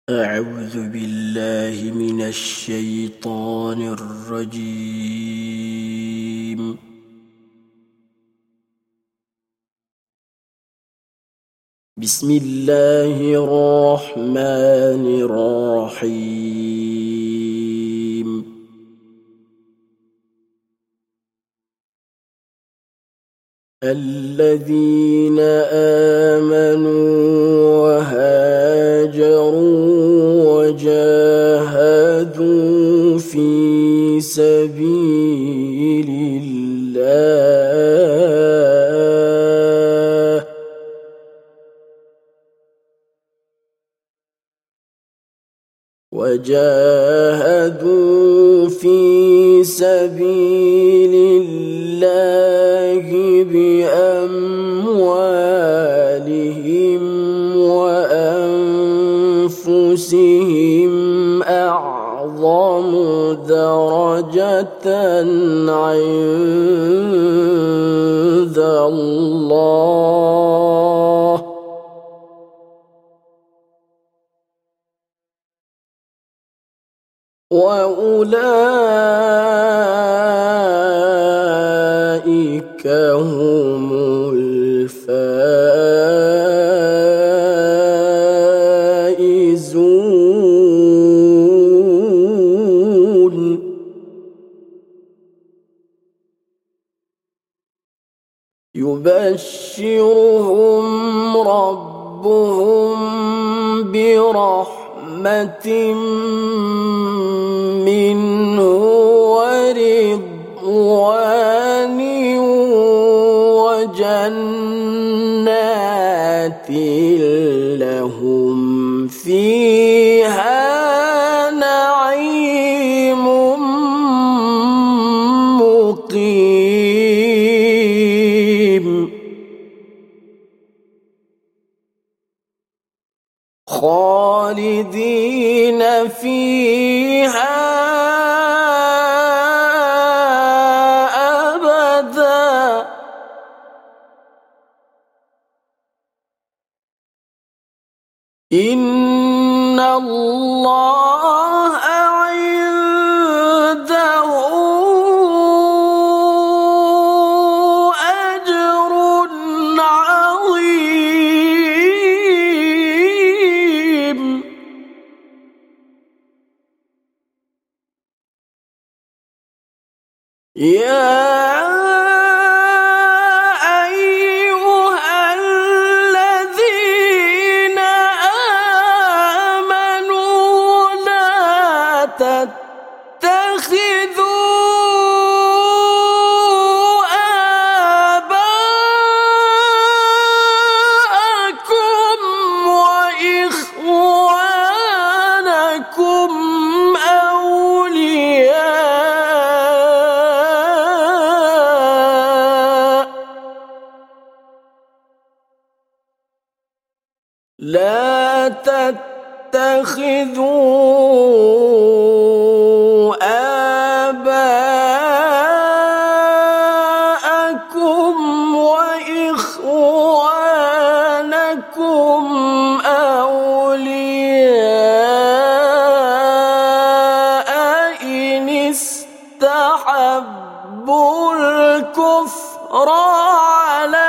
أعوذ بالله من الشيطان الرجيم. بسم الله الرحمن الرحيم. الذين آمنوا وهاجروا وجاهدوا في سبيل الله بأموالهم وأنفسهم أعظم درجة عند الله وأولئك هم الفائزون. يبشرهم ربهم برحمة منه ورضوان وجنات لهم فيها نعيم مقيم خالدين فيها أبدا إن الله عنده أجر عظيم. يا أيها الذين آمنوا لا تتخذوا آباءكم وإخوانكم لا تتخذوا آباءكم وإخوانكم أولياء إن استحبوا الكفر على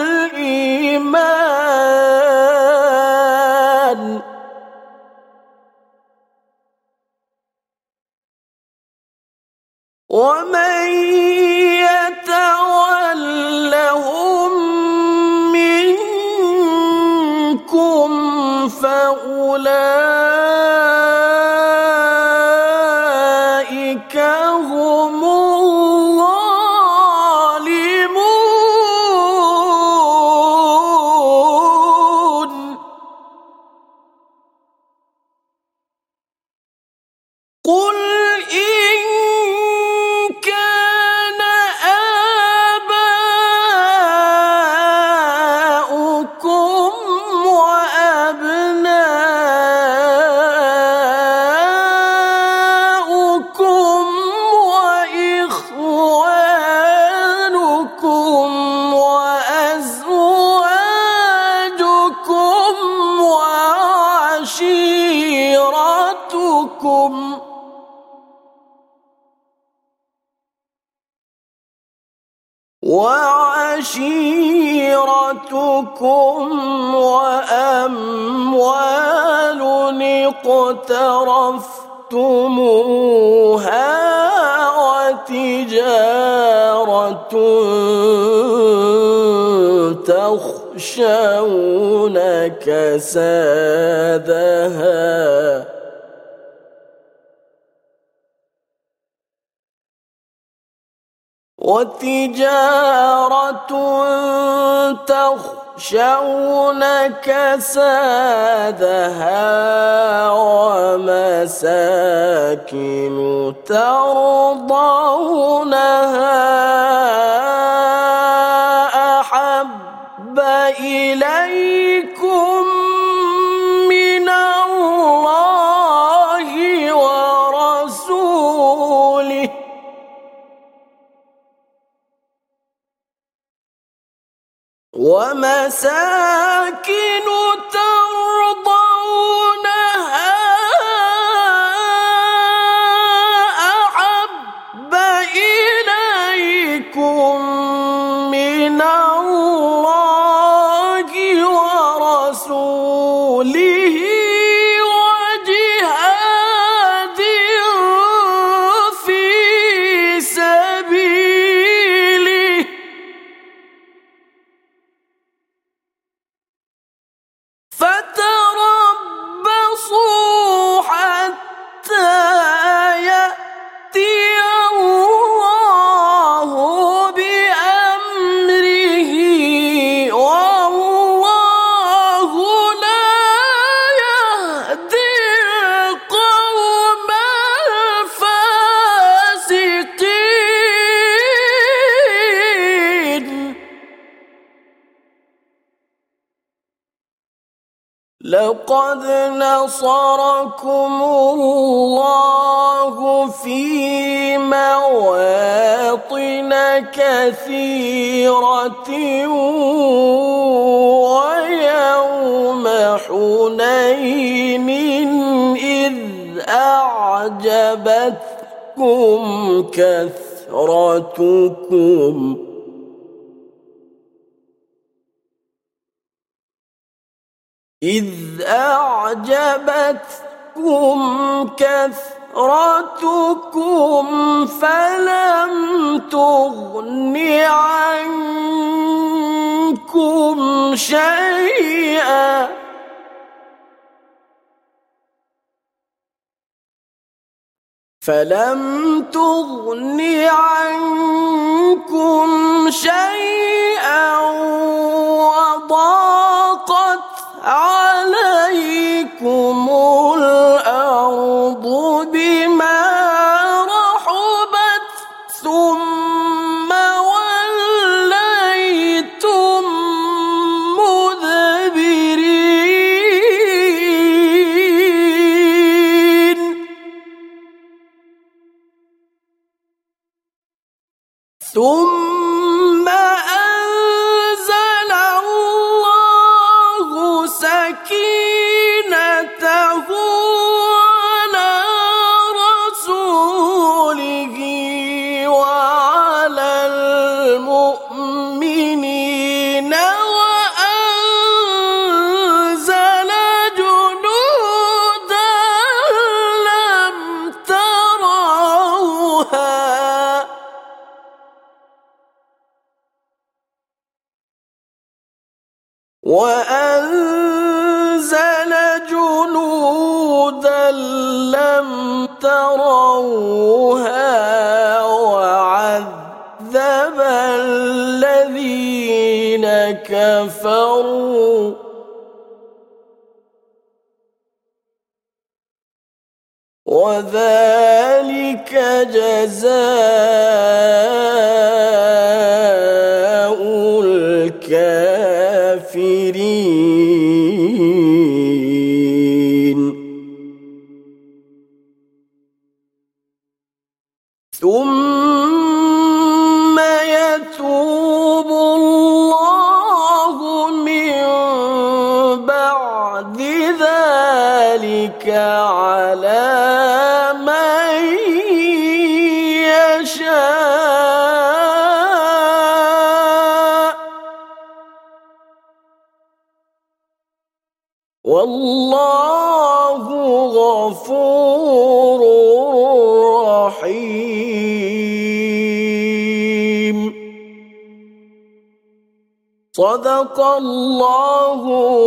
الإيمان ومن يتولهم منكم فأولئك هم الظالمون. قل إن كان آباؤكم وأبناؤكم وإخوانكم وأزواجكم وعشيرتكم وعشيرتكم وأموال اقترفتموها وتجارة تخشون كسادها ومساكن ترضونها أحب إليكم من الله ورسوله ومساكن ترضونها أحب إليكم من الله ورسوله وجهاد في سبيله فتربصوا حتى يأتي الله بأمره والله لا يهدي القوم الفاسقين لقد نصركم الله في مواطن كثيرة ويوم حنين إذ أعجبتكم كثرتكم فلم تغن عنكم شيئا وضاقت عليكم الأرض بما رحبت ثم وليتم مدبرين ثم أنزل الله سكينته على رسوله وعلى المؤمنين وأنزل جنودا لم تروها وأنزل جنودا لم تروها وعذب الذين كفروا وذلك جزاء الكافرين ثم يتوب الله من بعد ذلك على من يشاء والله غفور رحيم. صدق الله